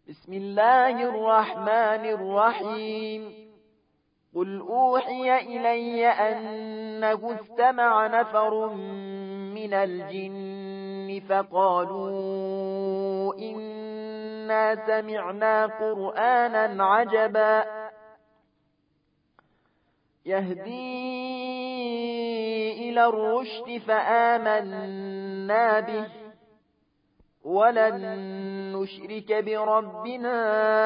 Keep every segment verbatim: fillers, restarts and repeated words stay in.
بسم الله الرحمن الرحيم قل أوحي إلي أنه استمع نفر من الجن فقالوا إنا سمعنا قرآنا عجبا يهدي إلى الرشد فآمنا به ولن نشرك بربنا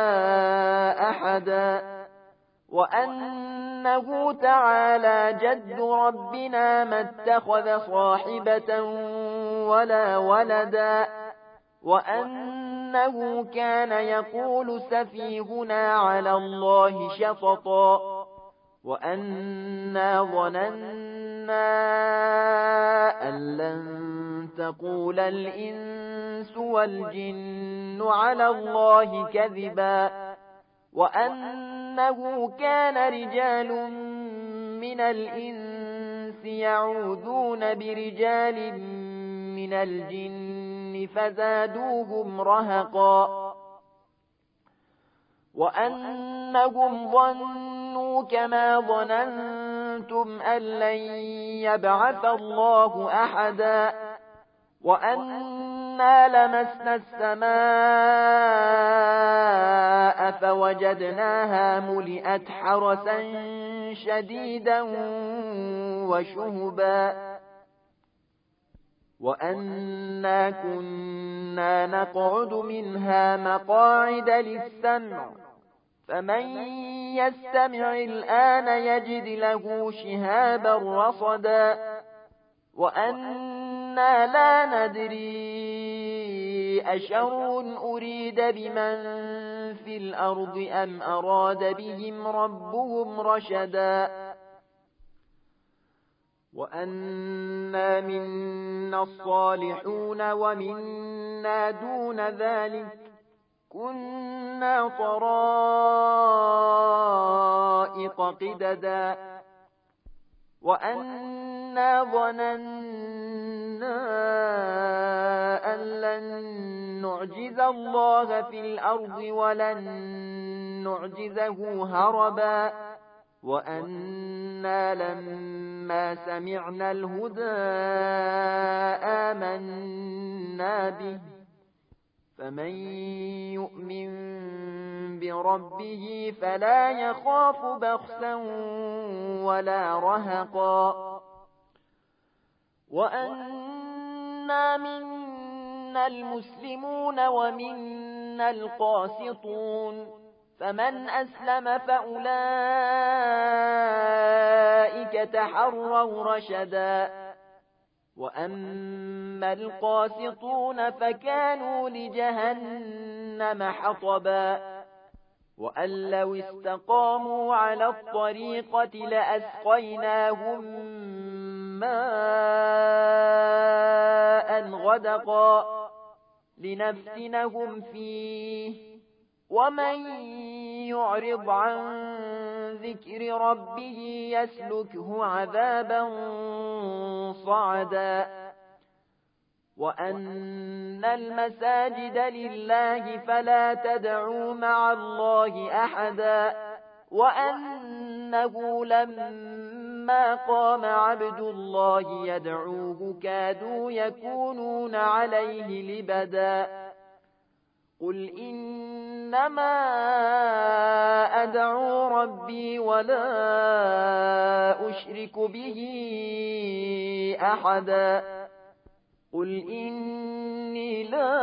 أحدا وأنه تعالى جد ربنا ما اتخذ صاحبة ولا ولدا وأنه كان يقول سفيهنا على الله شططا وأنا ظننا أن لن تقول الإنس والجن على الله كذبا وأنه كان رجال من الإنس يعوذون برجال من الجن فزادوهم رهقا وأنهم ظنوا كما ظننتم أن لن يبعث الله أحدا وأنا لمسنا السماء فوجدناها ملئت حرسا شديدا وشهبا وأنا كنا نقعد منها مقاعد للسمع فمن يستمع الآن يجد له شهابا رصدا وأنا لا ندري أشر أريد بمن في الأرض أم أراد بهم ربهم رشدا وأنا منا الصالحون ومنا دون ذلك كنا طرائق قددا وأنا ظننا أن لن نعجز الله في الأرض ولن نعجزه هربا وأنا لما سمعنا الهدى آمنا به فمن يؤمن بربه فلا يخاف بخسا ولا رهقا وأنا منا المسلمون ومنا القاسطون فمن أسلم فأولئك تحروا رشدا وأما القاسطون فكانوا لجهنم حطبا وأن لو استقاموا على الطريقة لأسقيناهم ماء غدقا لنفتنهم فيه ومن يعرض عن ذكر ربه يسلكه عذابا صعدا وأن المساجد لله فلا تدعوا مع الله أحدا وأنه لما قام عبد الله يدعوه كادوا يكونون عليه لبدا قل إنما أدعو ربي ولا أشرك به أحدا قل إني لا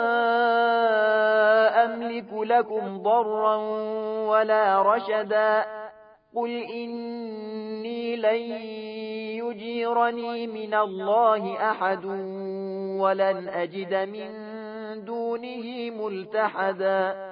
أملك لكم ضرا ولا رشدا قل إني لن يجيرني من الله أحد ولن أجد من دونه ملتحدا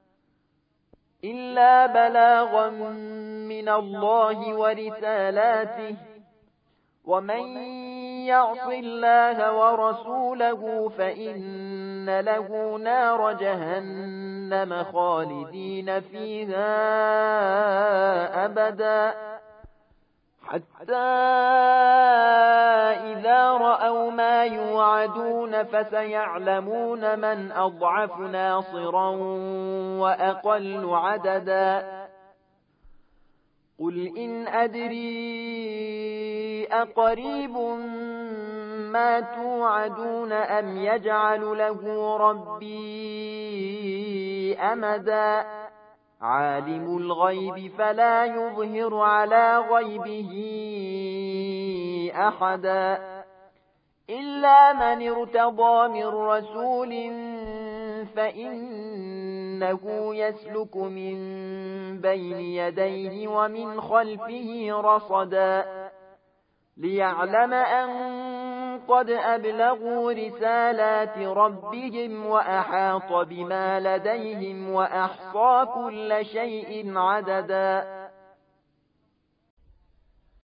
إلا بلاغا من الله ورسالاته ومن يعص الله ورسوله فإن له نار جهنم خالدين فيها أبدا حتى إذا رأوا ما يوعدون فسيعلمون من أضعف ناصرا وأقل عددا قل إن أدري أقريب ما توعدون أم يجعل له ربي أمدا عالم الغيب فلا يظهر على غيبه أحدا إلا من ارتضى من رسول فإنه يسلك من بين يديه ومن خلفه رصدا ليعلم أن قد أبلغوا رسالات ربهم وأحاط بما لديهم وأحصى كل شيء عددا